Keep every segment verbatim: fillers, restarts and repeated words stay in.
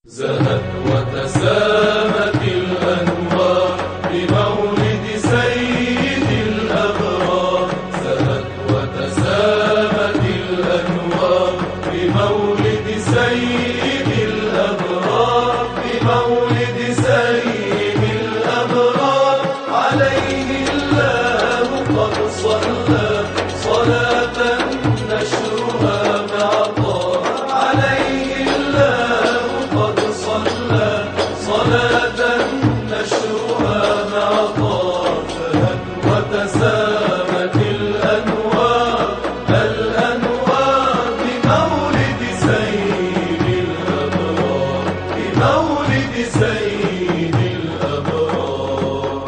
زهت وتسامت الأنوار بمولد سيد الأبرار. زهت وتسامت الأنوار بمولد سيد الأبرار بمولد سيد الأبرار. عليه الله قد صلى صلاة نشرها مع طه. عليه الله قد صلى صلاة نشرها مع طه. زهت وتسامت الأنوار الأنوار بمولد سيد الأبرار بمولد سيد الأبرار.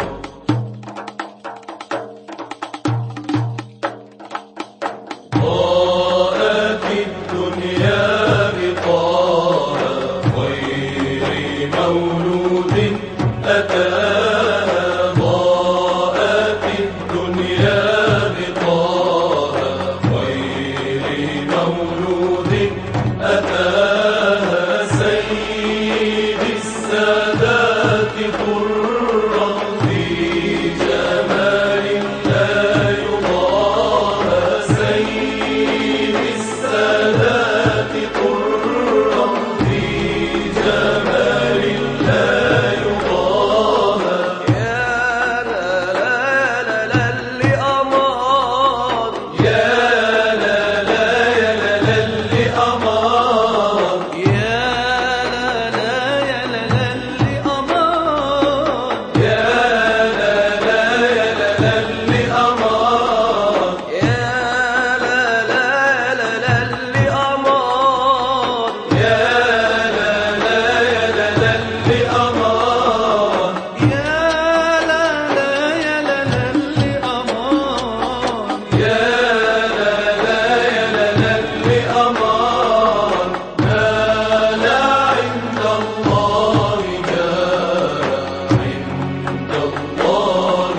ضاءت الدنيا بطه خير مولود أتاها. ضاءت الدنيا بطه خير مولود أتاها. سيد السادات طرا في جمال لا يضاهى. سيد السادات طرا في جمال لا يضاهى. يا لا لا لا لا اللي أمان. يا لا لا يا لا لا اللي أمان. يا لا لا يا لا لا اللي أمان. يا لا لا يا لا لا اللي أمان. يا لا لا لا لا اللي أمان. يا لا لا يا لا لا اللي أمان. يا لا لا يا لا لا اللي أمان. يا لا لا يا لا لا اللي أمان. نال عند الله جاه عند الله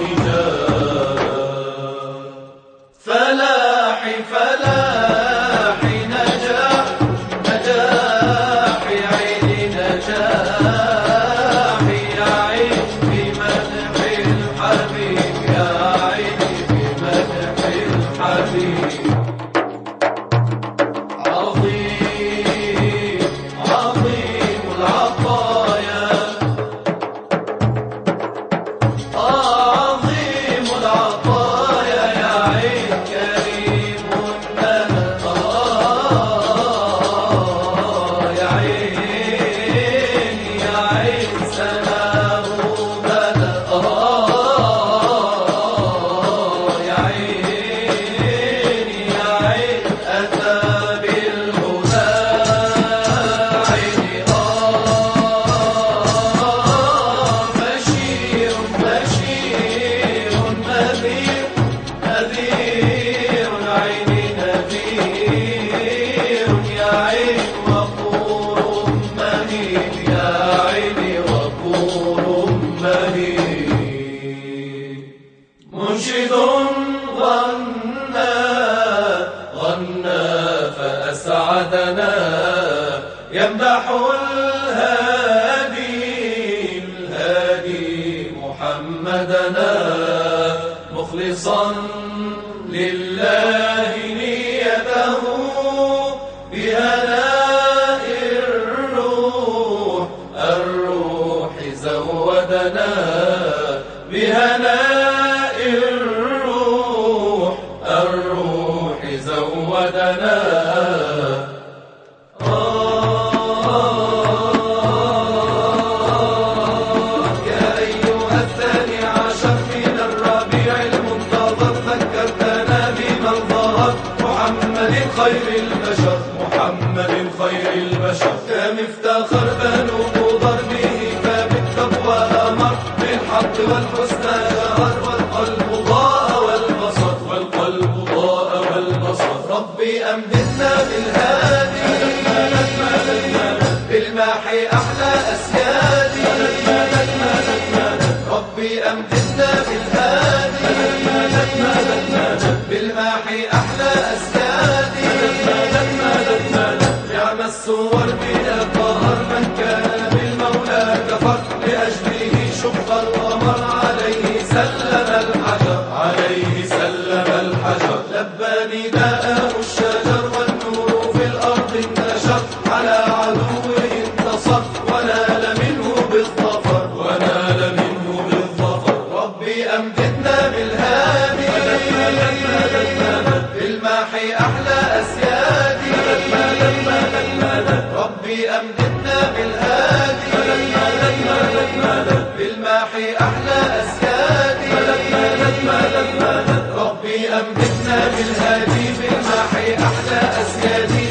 جاه. فلاحي فلاحي نجاح نجاحي عيني نجاحي يا عيني بمدح الحبيب. يا عيني بمدح الحبيب. عظيم عظيم العطايا. عظيم العطايا يا عين كريم النهى. يا عين يا عين سلام بدا. يا عين يا عين أتى بالهدى. عيني آه بشير بشير نذير نذير. عيني نذير يا عين وقور مهيب. يا عيني وقور مهيب. منشد غنى غنى فأسعدنا يمدح الهادي الهادي محمدنا مخلصا لله نيته بهناء الروح الروح زودنا. بهناء الروح الروح زودنا. يا أيها الثاني عشر من الربيع المنتظر ذكرتنا بمن ظهر محمد خير البشر. محمد خير البشر. كم افتخر بنو مضر به فبالتقوى أمر بالحق والحسنى جهر. والقلب ضاء والبصر والقلب ضاء والبصر. ربي أمددنا بالهادي بالماحي أحلى أسيادي. ربي أمددنا بالهادي بالماحي أحلى أسيادي. نعم الصور بلا قهر من كان بالهادي مدد مدد مدد بالماحي أحلى أسيادي مدد مدد مدد ربي أمددنا بالهادي بالماحي أحلى أسيادي